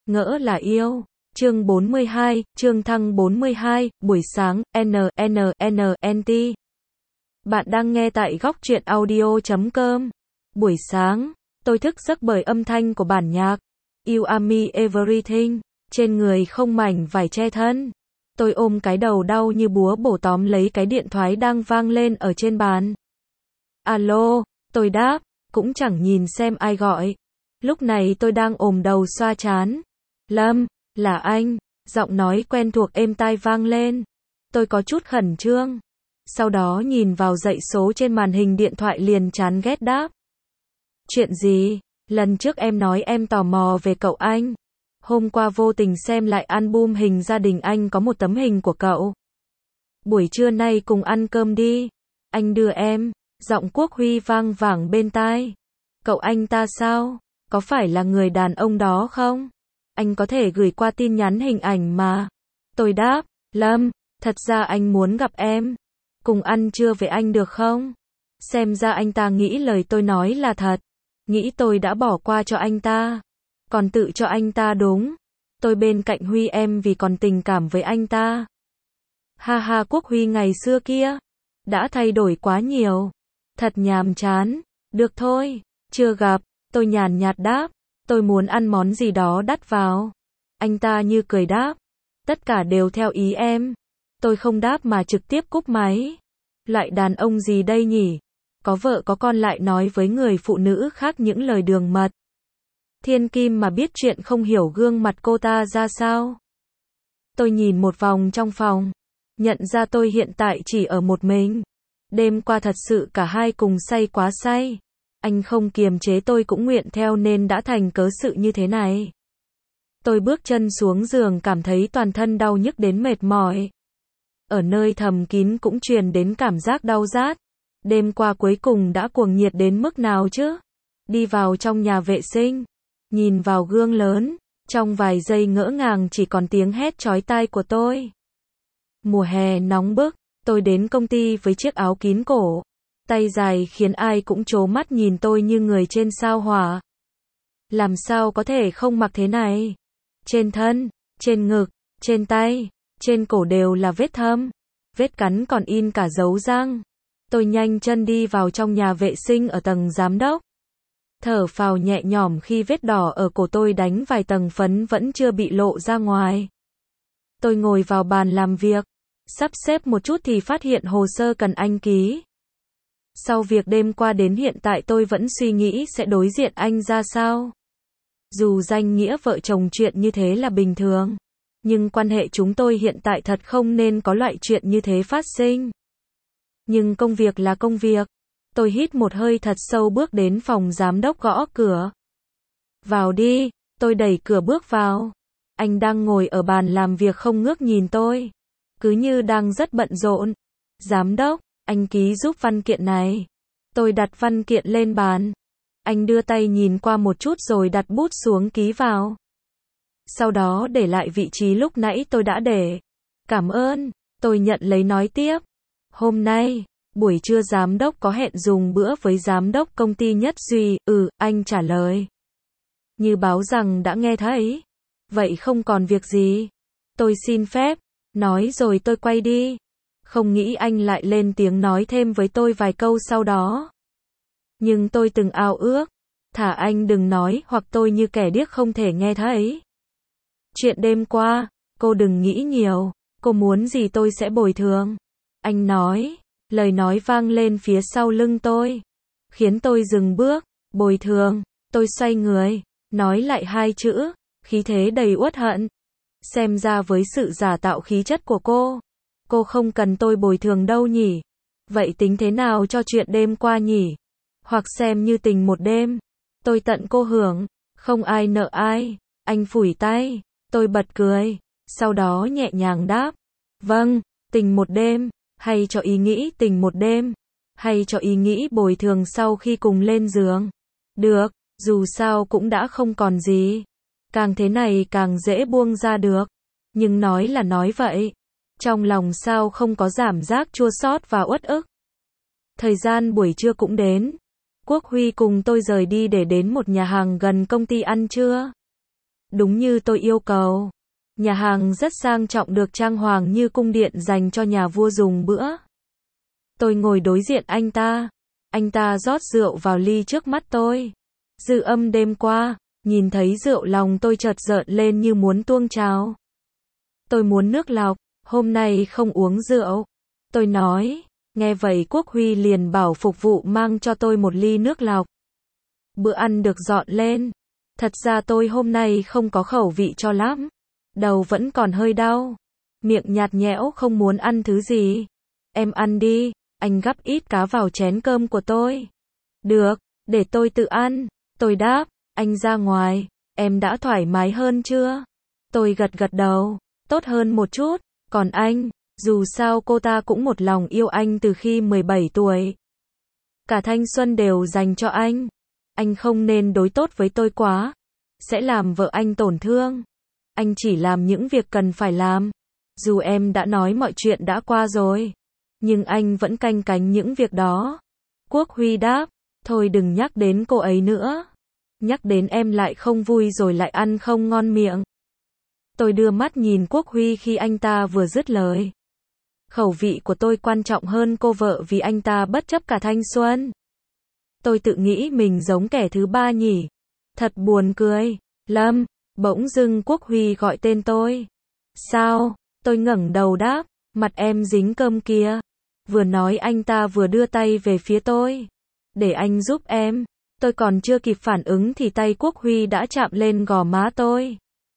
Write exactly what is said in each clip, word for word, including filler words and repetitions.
Ngỡ là yêu. Chương bốn mươi hai, Trương Thăng bốn mươi hai, buổi sáng, N, N, N, N, T. Bạn đang nghe tại góc truyện audio chấm com. Buổi sáng, tôi thức giấc bởi âm thanh của bản nhạc. You Are Me Everything. Trên người không mảnh vải che thân. Tôi ôm cái đầu đau như búa bổ tóm lấy cái điện thoại đang vang lên ở trên bàn. Alo, tôi đáp, cũng chẳng nhìn xem ai gọi. Lúc này tôi đang ôm đầu xoa trán. Lâm, là anh, giọng nói quen thuộc êm tai vang lên. Tôi có chút khẩn trương. Sau đó nhìn vào dãy số trên màn hình điện thoại liền chán ghét đáp. Chuyện gì? Lần trước em nói em tò mò về cậu anh. Hôm qua vô tình xem lại album hình gia đình anh có một tấm hình của cậu. Buổi trưa nay cùng ăn cơm đi. Anh đưa em. Giọng Quốc Huy vang vẳng bên tai. Cậu anh ta sao? Có phải là người đàn ông đó không? Anh có thể gửi qua tin nhắn hình ảnh mà. Tôi đáp, Lâm, thật ra anh muốn gặp em. Cùng ăn trưa với anh được không? Xem ra anh ta nghĩ lời tôi nói là thật. Nghĩ tôi đã bỏ qua cho anh ta. Còn tự cho anh ta đúng. Tôi bên cạnh Huy em vì còn tình cảm với anh ta. Ha ha, Quốc Huy ngày xưa kia. Đã thay đổi quá nhiều. Thật nhàm chán. Được thôi. Chưa gặp. Tôi nhàn nhạt đáp. Tôi muốn ăn món gì đó đắt vào. Anh ta như cười đáp. Tất cả đều theo ý em. Tôi không đáp mà trực tiếp cúp máy. Loại đàn ông gì đây nhỉ? Có vợ có con lại nói với người phụ nữ khác những lời đường mật. Thiên Kim mà biết chuyện không hiểu gương mặt cô ta ra sao. Tôi nhìn một vòng trong phòng. Nhận ra tôi hiện tại chỉ ở một mình. Đêm qua thật sự cả hai cùng say quá say. Anh không kiềm chế tôi cũng nguyện theo nên đã thành cớ sự như thế này. Tôi bước chân xuống giường cảm thấy toàn thân đau nhức đến mệt mỏi. Ở nơi thầm kín cũng truyền đến cảm giác đau rát. Đêm qua cuối cùng đã cuồng nhiệt đến mức nào chứ? Đi vào trong nhà vệ sinh. Nhìn vào gương lớn. Trong vài giây ngỡ ngàng chỉ còn tiếng hét chói tai của tôi. Mùa hè nóng bức. Tôi đến công ty với chiếc áo kín cổ. Tay dài khiến ai cũng trố mắt nhìn tôi như người trên sao hỏa. Làm sao có thể không mặc thế này? Trên thân, trên ngực, trên tay, trên cổ đều là vết thâm. Vết cắn còn in cả dấu răng. Tôi nhanh chân đi vào trong nhà vệ sinh ở tầng giám đốc. Thở phào nhẹ nhõm khi vết đỏ ở cổ tôi đánh vài tầng phấn vẫn chưa bị lộ ra ngoài. Tôi ngồi vào bàn làm việc. Sắp xếp một chút thì phát hiện hồ sơ cần anh ký. Sau việc đêm qua đến hiện tại tôi vẫn suy nghĩ sẽ đối diện anh ra sao. Dù danh nghĩa vợ chồng chuyện như thế là bình thường. Nhưng quan hệ chúng tôi hiện tại thật không nên có loại chuyện như thế phát sinh. Nhưng công việc là công việc. Tôi hít một hơi thật sâu bước đến phòng giám đốc gõ cửa. Vào đi, tôi đẩy cửa bước vào. Anh đang ngồi ở bàn làm việc không ngước nhìn tôi. Cứ như đang rất bận rộn. Giám đốc, anh ký giúp văn kiện này. Tôi đặt văn kiện lên bàn. Anh đưa tay nhìn qua một chút rồi đặt bút xuống ký vào. Sau đó để lại vị trí lúc nãy tôi đã để. Cảm ơn, tôi nhận lấy nói tiếp. Hôm nay, buổi trưa giám đốc có hẹn dùng bữa với giám đốc công ty Nhất Duy. Ừ, anh trả lời. Như báo rằng đã nghe thấy. Vậy không còn việc gì. Tôi xin phép. Nói rồi tôi quay đi. Không nghĩ anh lại lên tiếng nói thêm với tôi vài câu sau đó. Nhưng tôi từng ao ước. Thả anh đừng nói hoặc tôi như kẻ điếc không thể nghe thấy. Chuyện đêm qua, cô đừng nghĩ nhiều. Cô muốn gì tôi sẽ bồi thường. Anh nói. Lời nói vang lên phía sau lưng tôi. Khiến tôi dừng bước. Bồi thường. Tôi xoay người. Nói lại hai chữ. Khí thế đầy uất hận. Xem ra với sự giả tạo khí chất của cô. Cô không cần tôi bồi thường đâu nhỉ? Vậy tính thế nào cho chuyện đêm qua nhỉ? Hoặc xem như tình một đêm. Tôi tận cô hưởng. Không ai nợ ai. Anh phủi tay. Tôi bật cười. Sau đó nhẹ nhàng đáp. Vâng, tình một đêm. Hay cho ý nghĩ tình một đêm. Hay cho ý nghĩ bồi thường sau khi cùng lên giường. Được, dù sao cũng đã không còn gì. Càng thế này càng dễ buông ra được. Nhưng nói là nói vậy. Trong lòng sao không có cảm giác chua xót và uất ức. Thời gian buổi trưa cũng đến. Quốc Huy cùng tôi rời đi để đến một nhà hàng gần công ty ăn trưa. Đúng như tôi yêu cầu. Nhà hàng rất sang trọng được trang hoàng như cung điện dành cho nhà vua dùng bữa. Tôi ngồi đối diện anh ta. Anh ta rót rượu vào ly trước mắt tôi. Dư âm đêm qua, nhìn thấy rượu lòng tôi chợt rợn lên như muốn tuông trào. Tôi muốn nước lọc, hôm nay không uống rượu. Tôi nói, nghe vậy Quốc Huy liền bảo phục vụ mang cho tôi một ly nước lọc. Bữa ăn được dọn lên. Thật ra tôi hôm nay không có khẩu vị cho lắm. Đầu vẫn còn hơi đau. Miệng nhạt nhẽo không muốn ăn thứ gì. Em ăn đi, anh gắp ít cá vào chén cơm của tôi. Được, để tôi tự ăn. Tôi đáp, anh ra ngoài, em đã thoải mái hơn chưa? Tôi gật gật đầu, tốt hơn một chút. Còn anh, dù sao cô ta cũng một lòng yêu anh từ khi mười bảy tuổi. Cả thanh xuân đều dành cho anh. Anh không nên đối tốt với tôi quá. Sẽ làm vợ anh tổn thương. Anh chỉ làm những việc cần phải làm. Dù em đã nói mọi chuyện đã qua rồi. Nhưng anh vẫn canh cánh những việc đó. Quốc Huy đáp, thôi đừng nhắc đến cô ấy nữa. Nhắc đến em lại không vui rồi lại ăn không ngon miệng. Tôi đưa mắt nhìn Quốc Huy khi anh ta vừa dứt lời. Khẩu vị của tôi quan trọng hơn cô vợ vì anh ta bất chấp cả thanh xuân. Tôi tự nghĩ mình giống kẻ thứ ba nhỉ. Thật buồn cười. Lâm, bỗng dưng Quốc Huy gọi tên tôi. Sao? Tôi ngẩng đầu đáp, mặt em dính cơm kia. Vừa nói anh ta vừa đưa tay về phía tôi. Để anh giúp em. Tôi còn chưa kịp phản ứng thì tay Quốc Huy đã chạm lên gò má tôi.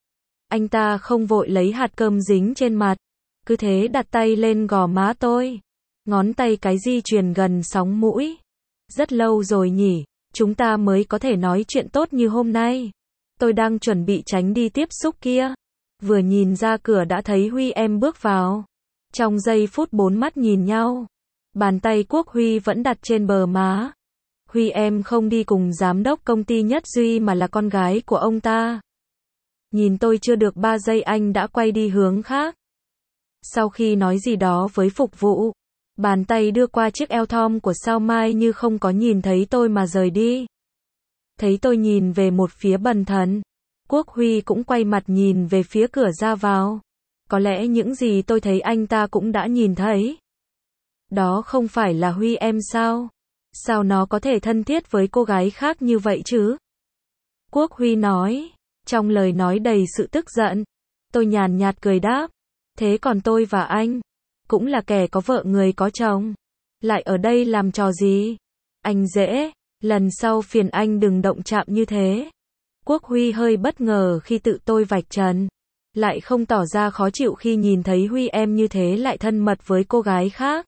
Anh ta không vội lấy hạt cơm dính trên mặt. Cứ thế đặt tay lên gò má tôi. Ngón tay cái di chuyển gần sóng mũi. Rất lâu rồi nhỉ, chúng ta mới có thể nói chuyện tốt như hôm nay. Tôi đang chuẩn bị tránh đi tiếp xúc kia. Vừa nhìn ra cửa đã thấy Huy em bước vào. Trong giây phút bốn mắt nhìn nhau. Bàn tay Quốc Huy vẫn đặt trên bờ má. Huy em không đi cùng giám đốc công ty Nhất Duy mà là con gái của ông ta. Nhìn tôi chưa được ba giây anh đã quay đi hướng khác. Sau khi nói gì đó với phục vụ, bàn tay đưa qua chiếc eo thon của Sao Mai như không có nhìn thấy tôi mà rời đi. Thấy tôi nhìn về một phía bần thần. Quốc Huy cũng quay mặt nhìn về phía cửa ra vào. Có lẽ những gì tôi thấy anh ta cũng đã nhìn thấy. Đó không phải là Huy em sao? Sao nó có thể thân thiết với cô gái khác như vậy chứ? Quốc Huy nói, trong lời nói đầy sự tức giận. Tôi nhàn nhạt cười đáp. Thế còn tôi và anh, cũng là kẻ có vợ người có chồng. Lại ở đây làm trò gì? Anh dễ, lần sau phiền anh đừng động chạm như thế. Quốc Huy hơi bất ngờ khi tự tôi vạch trần. Lại không tỏ ra khó chịu khi nhìn thấy Huy em như thế lại thân mật với cô gái khác.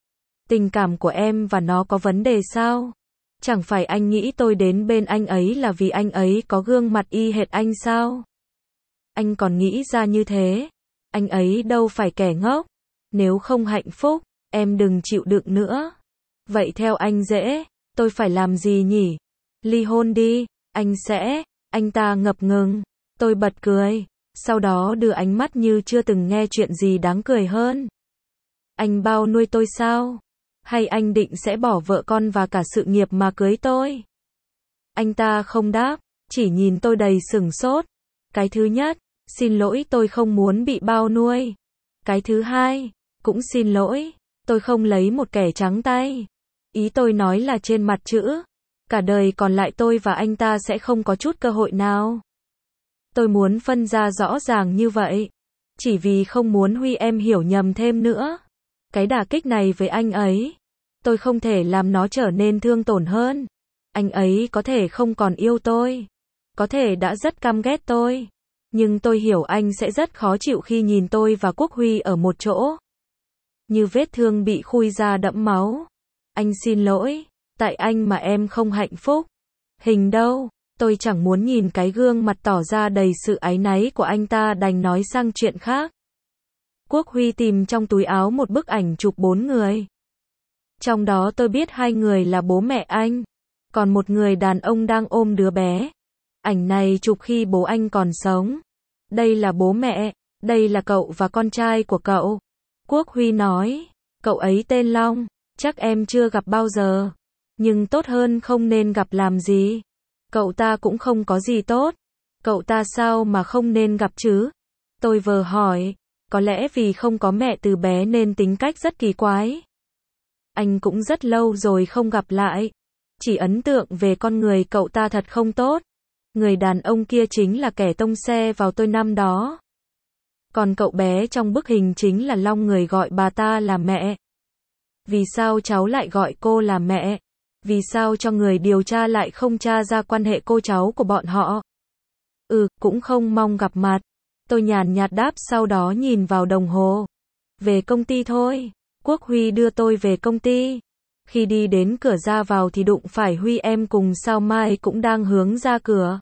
Tình cảm của em và nó có vấn đề sao? Chẳng phải anh nghĩ tôi đến bên anh ấy là vì anh ấy có gương mặt y hệt anh sao? Anh còn nghĩ ra như thế. Anh ấy đâu phải kẻ ngốc. Nếu không hạnh phúc, em đừng chịu đựng nữa. Vậy theo anh dễ, tôi phải làm gì nhỉ? Ly hôn đi, anh sẽ. Anh ta ngập ngừng. Tôi bật cười. Sau đó đưa ánh mắt như chưa từng nghe chuyện gì đáng cười hơn. Anh bao nuôi tôi sao? Hay anh định sẽ bỏ vợ con và cả sự nghiệp mà cưới tôi? Anh ta không đáp, chỉ nhìn tôi đầy sửng sốt. Cái thứ nhất, xin lỗi tôi không muốn bị bao nuôi. Cái thứ hai, cũng xin lỗi, tôi không lấy một kẻ trắng tay. Ý tôi nói là trên mặt chữ. Cả đời còn lại tôi và anh ta sẽ không có chút cơ hội nào. Tôi muốn phân ra rõ ràng như vậy. Chỉ vì không muốn Huy em hiểu nhầm thêm nữa. Cái đả kích này với anh ấy, tôi không thể làm nó trở nên thương tổn hơn. Anh ấy có thể không còn yêu tôi. Có thể đã rất căm ghét tôi. Nhưng tôi hiểu anh sẽ rất khó chịu khi nhìn tôi và Quốc Huy ở một chỗ. Như vết thương bị khui ra đẫm máu. Anh xin lỗi, tại anh mà em không hạnh phúc. Hình đâu, tôi chẳng muốn nhìn cái gương mặt tỏ ra đầy sự áy náy của anh ta đành nói sang chuyện khác. Quốc Huy tìm trong túi áo một bức ảnh chụp bốn người. Trong đó tôi biết hai người là bố mẹ anh. Còn một người đàn ông đang ôm đứa bé. Ảnh này chụp khi bố anh còn sống. Đây là bố mẹ, đây là cậu và con trai của cậu. Quốc Huy nói, cậu ấy tên Long, chắc em chưa gặp bao giờ. Nhưng tốt hơn không nên gặp làm gì. Cậu ta cũng không có gì tốt. Cậu ta sao mà không nên gặp chứ? Tôi vờ hỏi. Có lẽ vì không có mẹ từ bé nên tính cách rất kỳ quái. Anh cũng rất lâu rồi không gặp lại. Chỉ ấn tượng về con người cậu ta thật không tốt. Người đàn ông kia chính là kẻ tông xe vào tôi năm đó. Còn cậu bé trong bức hình chính là Long, người gọi bà ta là mẹ. Vì sao cháu lại gọi cô là mẹ? Vì sao cho người điều tra lại không tra ra quan hệ cô cháu của bọn họ? Ừ, cũng không mong gặp mặt. Tôi nhàn nhạt đáp, sau đó nhìn vào đồng hồ. Về công ty thôi. Quốc Huy đưa tôi về công ty. Khi đi đến cửa ra vào thì đụng phải Huy em cùng Sao Mai cũng đang hướng ra cửa.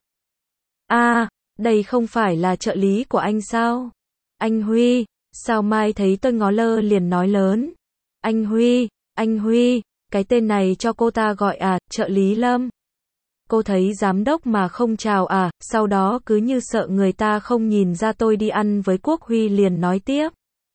À, đây không phải là trợ lý của anh sao? Anh Huy. Sao Mai thấy tôi ngó lơ liền nói lớn. Anh Huy, anh Huy, cái tên này cho cô ta gọi à, trợ lý Lâm. Cô thấy giám đốc mà không chào à, sau đó cứ như sợ người ta không nhìn ra tôi đi ăn với Quốc Huy liền nói tiếp.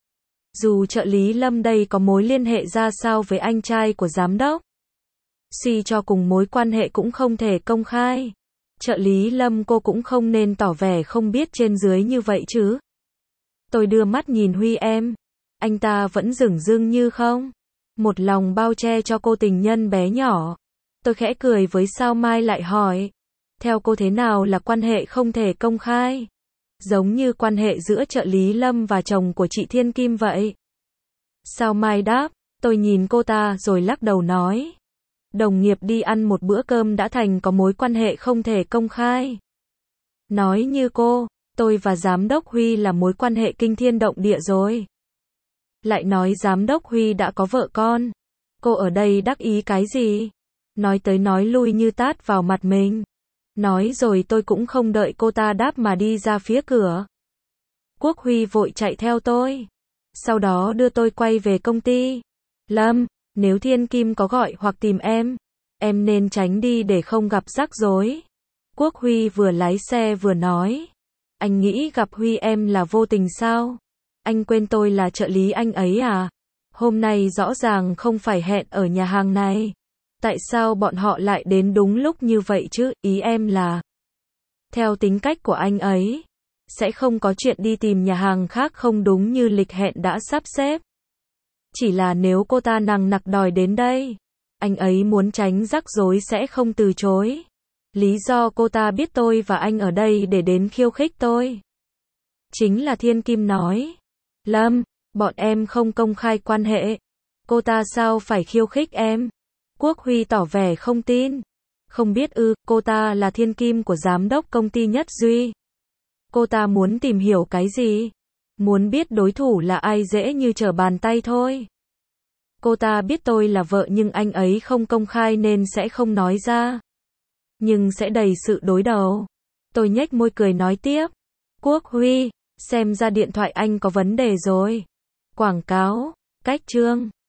Dù trợ lý Lâm đây có mối liên hệ ra sao với anh trai của giám đốc, suy cho cùng mối quan hệ cũng không thể công khai. Trợ lý Lâm, cô cũng không nên tỏ vẻ không biết trên dưới như vậy chứ. Tôi đưa mắt nhìn Huy em. Anh ta vẫn dửng dưng như không. Một lòng bao che cho cô tình nhân bé nhỏ. Tôi khẽ cười với Sao Mai lại hỏi. Theo cô thế nào là quan hệ không thể công khai? Giống như quan hệ giữa trợ lý Lâm và chồng của chị Thiên Kim vậy. Sao Mai đáp. Tôi nhìn cô ta rồi lắc đầu nói. Đồng nghiệp đi ăn một bữa cơm đã thành có mối quan hệ không thể công khai. Nói như cô, tôi và giám đốc Huy là mối quan hệ kinh thiên động địa rồi. Lại nói giám đốc Huy đã có vợ con. Cô ở đây đắc ý cái gì? Nói tới nói lui như tát vào mặt mình. Nói rồi tôi cũng không đợi cô ta đáp mà đi ra phía cửa. Quốc Huy vội chạy theo tôi. Sau đó đưa tôi quay về công ty. Lâm, nếu Thiên Kim có gọi hoặc tìm em, em nên tránh đi để không gặp rắc rối. Quốc Huy vừa lái xe vừa nói. Anh nghĩ gặp Huy em là vô tình sao? Anh quên tôi là trợ lý anh ấy à? Hôm nay rõ ràng không phải hẹn ở nhà hàng này. Tại sao bọn họ lại đến đúng lúc như vậy chứ? Ý em là, theo tính cách của anh ấy, sẽ không có chuyện đi tìm nhà hàng khác không đúng như lịch hẹn đã sắp xếp. Chỉ là nếu cô ta nằng nặc đòi đến đây, anh ấy muốn tránh rắc rối sẽ không từ chối. Lý do cô ta biết tôi và anh ở đây để đến khiêu khích tôi. Chính là Thiên Kim nói. Lâm, bọn em không công khai quan hệ. Cô ta sao phải khiêu khích em? Quốc Huy tỏ vẻ không tin. Không biết ư, cô ta là Thiên Kim của giám đốc công ty Nhất Duy. Cô ta muốn tìm hiểu cái gì? Muốn biết đối thủ là ai dễ như trở bàn tay thôi. Cô ta biết tôi là vợ nhưng anh ấy không công khai nên sẽ không nói ra. Nhưng sẽ đầy sự đối đầu. Tôi nhếch môi cười nói tiếp. Quốc Huy, xem ra điện thoại anh có vấn đề rồi. Quảng cáo, cách chương.